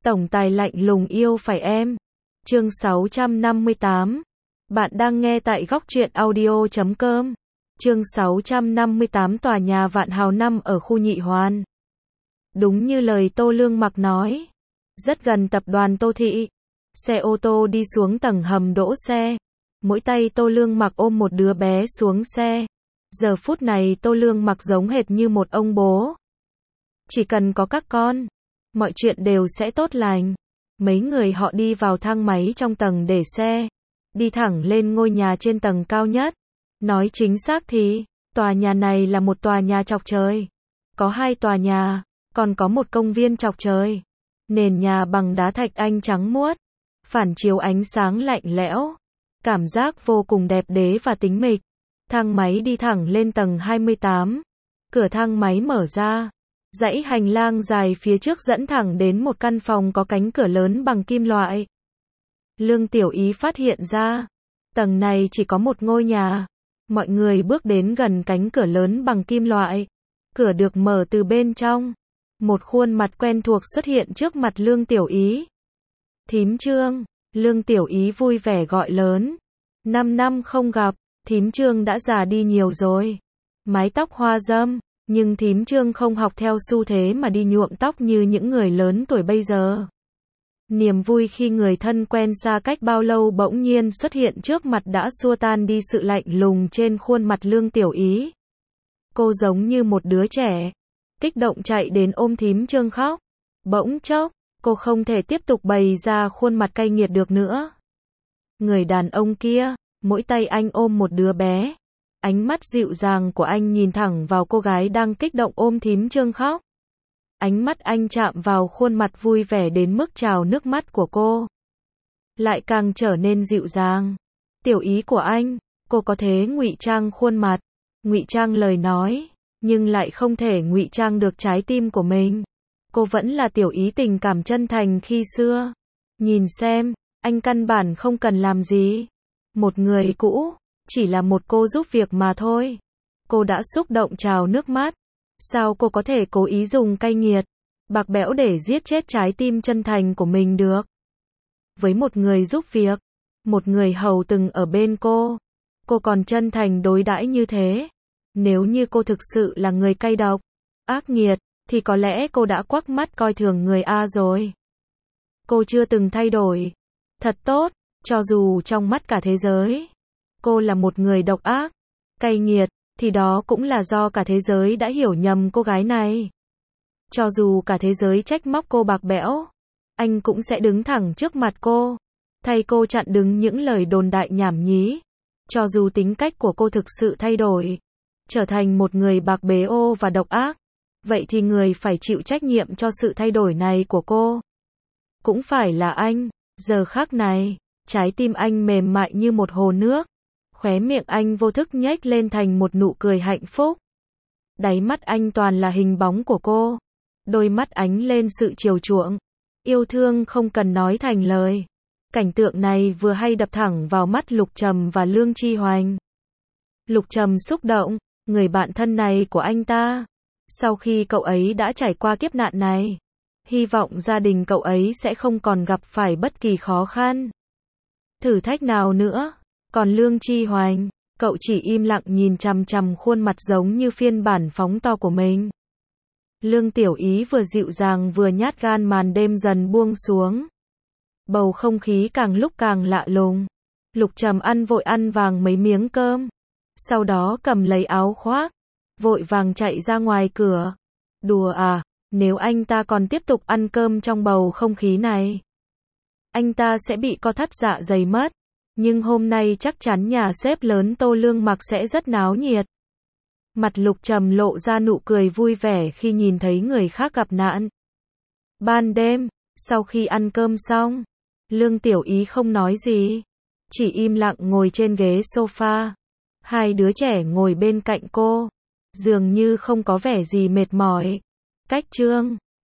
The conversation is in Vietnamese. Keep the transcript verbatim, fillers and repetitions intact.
Tổng tài lạnh lùng yêu phải em. Chương sáu trăm năm mươi tám. Bạn đang nghe tại góc truyện audio chấm com. Chương sáu trăm năm mươi tám. Tòa nhà Vạn Hào năm ở khu Nhị Hoàn. Đúng như lời Tô Lương Mặc nói, rất gần tập đoàn Tô Thị. Xe ô tô đi xuống tầng hầm đỗ xe. Mỗi tay Tô Lương Mặc ôm một đứa bé xuống xe. Giờ phút này Tô Lương Mặc giống hệt như một ông bố. Chỉ cần có các con, mọi chuyện đều sẽ tốt lành. Mấy người họ đi vào thang máy trong tầng để xe, đi thẳng lên ngôi nhà trên tầng cao nhất. Nói chính xác thì, tòa nhà này là một tòa nhà chọc trời. Có hai tòa nhà, còn có một công viên chọc trời. Nền nhà bằng đá thạch anh trắng muốt, phản chiếu ánh sáng lạnh lẽo. Cảm giác vô cùng đẹp đẽ và tĩnh mịch. Thang máy đi thẳng lên tầng hai mươi tám. Cửa thang máy mở ra. Dãy hành lang dài phía trước dẫn thẳng đến một căn phòng có cánh cửa lớn bằng kim loại. Lương Tiểu Ý phát hiện ra, tầng này chỉ có một ngôi nhà. Mọi người bước đến gần cánh cửa lớn bằng kim loại. Cửa được mở từ bên trong. Một khuôn mặt quen thuộc xuất hiện trước mặt Lương Tiểu Ý. Thím Trương, Lương Tiểu Ý vui vẻ gọi lớn. Năm năm không gặp, thím Trương đã già đi nhiều rồi. Mái tóc hoa râm. Nhưng thím Trương không học theo xu thế mà đi nhuộm tóc như những người lớn tuổi bây giờ. Niềm vui khi người thân quen xa cách bao lâu bỗng nhiên xuất hiện trước mặt đã xua tan đi sự lạnh lùng trên khuôn mặt Lương Tiểu Ý. Cô giống như một đứa trẻ, kích động chạy đến ôm thím Trương khóc. Bỗng chốc, cô không thể tiếp tục bày ra khuôn mặt cay nghiệt được nữa. Người đàn ông kia, mỗi tay anh ôm một đứa bé. Ánh mắt dịu dàng của anh nhìn thẳng vào cô gái đang kích động ôm thím Trương khóc. Ánh mắt anh chạm vào khuôn mặt vui vẻ đến mức trào nước mắt của cô. Lại càng trở nên dịu dàng. Tiểu Ý của anh, cô có thể ngụy trang khuôn mặt, ngụy trang lời nói, nhưng lại không thể ngụy trang được trái tim của mình. Cô vẫn là Tiểu Ý tình cảm chân thành khi xưa. Nhìn xem, anh căn bản không cần làm gì. Một người cũ, chỉ là một cô giúp việc mà thôi. Cô đã xúc động trào nước mắt. Sao cô có thể cố ý dùng cay nghiệt, bạc bẽo để giết chết trái tim chân thành của mình được? Với một người giúp việc, một người hầu từng ở bên cô, cô còn chân thành đối đãi như thế. Nếu như cô thực sự là người cay độc, ác nghiệt, thì có lẽ cô đã quắc mắt coi thường người A rồi. Cô chưa từng thay đổi. Thật tốt, cho dù trong mắt cả thế giới, cô là một người độc ác, cay nghiệt, thì đó cũng là do cả thế giới đã hiểu nhầm cô gái này. Cho dù cả thế giới trách móc cô bạc bẽo, anh cũng sẽ đứng thẳng trước mặt cô, thay cô chặn đứng những lời đồn đại nhảm nhí. Cho dù tính cách của cô thực sự thay đổi, trở thành một người bạc bẽo và độc ác, vậy thì người phải chịu trách nhiệm cho sự thay đổi này của cô cũng phải là anh. Giờ khắc này, trái tim anh mềm mại như một hồ nước. Khóe miệng anh vô thức nhếch lên thành một nụ cười hạnh phúc. Đáy mắt anh toàn là hình bóng của cô. Đôi mắt ánh lên sự chiều chuộng, yêu thương không cần nói thành lời. Cảnh tượng này vừa hay đập thẳng vào mắt Lục Trầm và Lương Chi Hoành. Lục Trầm xúc động, người bạn thân này của anh ta. Sau khi cậu ấy đã trải qua kiếp nạn này, hy vọng gia đình cậu ấy sẽ không còn gặp phải bất kỳ khó khăn, thử thách nào nữa. Còn Lương Chi Hoành, cậu chỉ im lặng nhìn chằm chằm khuôn mặt giống như phiên bản phóng to của mình. Lương Tiểu Ý vừa dịu dàng vừa nhát gan, màn đêm dần buông xuống. Bầu không khí càng lúc càng lạ lùng. Lục Trầm ăn vội ăn vàng mấy miếng cơm. Sau đó cầm lấy áo khoác, vội vàng chạy ra ngoài cửa. Đùa à, nếu anh ta còn tiếp tục ăn cơm trong bầu không khí này, anh ta sẽ bị co thắt dạ dày mất. Nhưng hôm nay chắc chắn nhà sếp lớn Tô Lương Mặc sẽ rất náo nhiệt. Mặt Lục Trầm lộ ra nụ cười vui vẻ khi nhìn thấy người khác gặp nạn. Ban đêm, sau khi ăn cơm xong, Lương Tiểu Ý không nói gì, chỉ im lặng ngồi trên ghế sofa. Hai đứa trẻ ngồi bên cạnh cô, dường như không có vẻ gì mệt mỏi. Cách Trương,